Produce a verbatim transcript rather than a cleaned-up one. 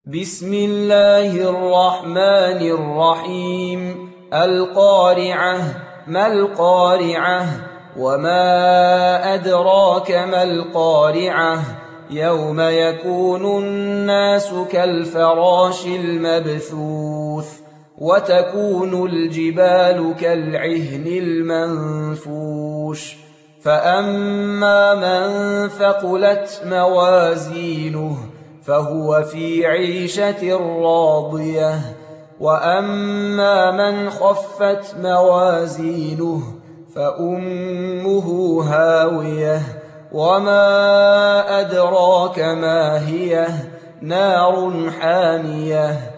بسم الله الرحمن الرحيم. القارعة. ما القارعة؟ وما أدراك ما القارعة؟ يوم يكون الناس كالفراش المبثوث وتكون الجبال كالعهن المنفوش. فأما من ثقلت موازينه فهو في عيشة راضية، وأما من خفت موازينه فأمه هاوية، وما أدراك ما هي؟ نار حامية.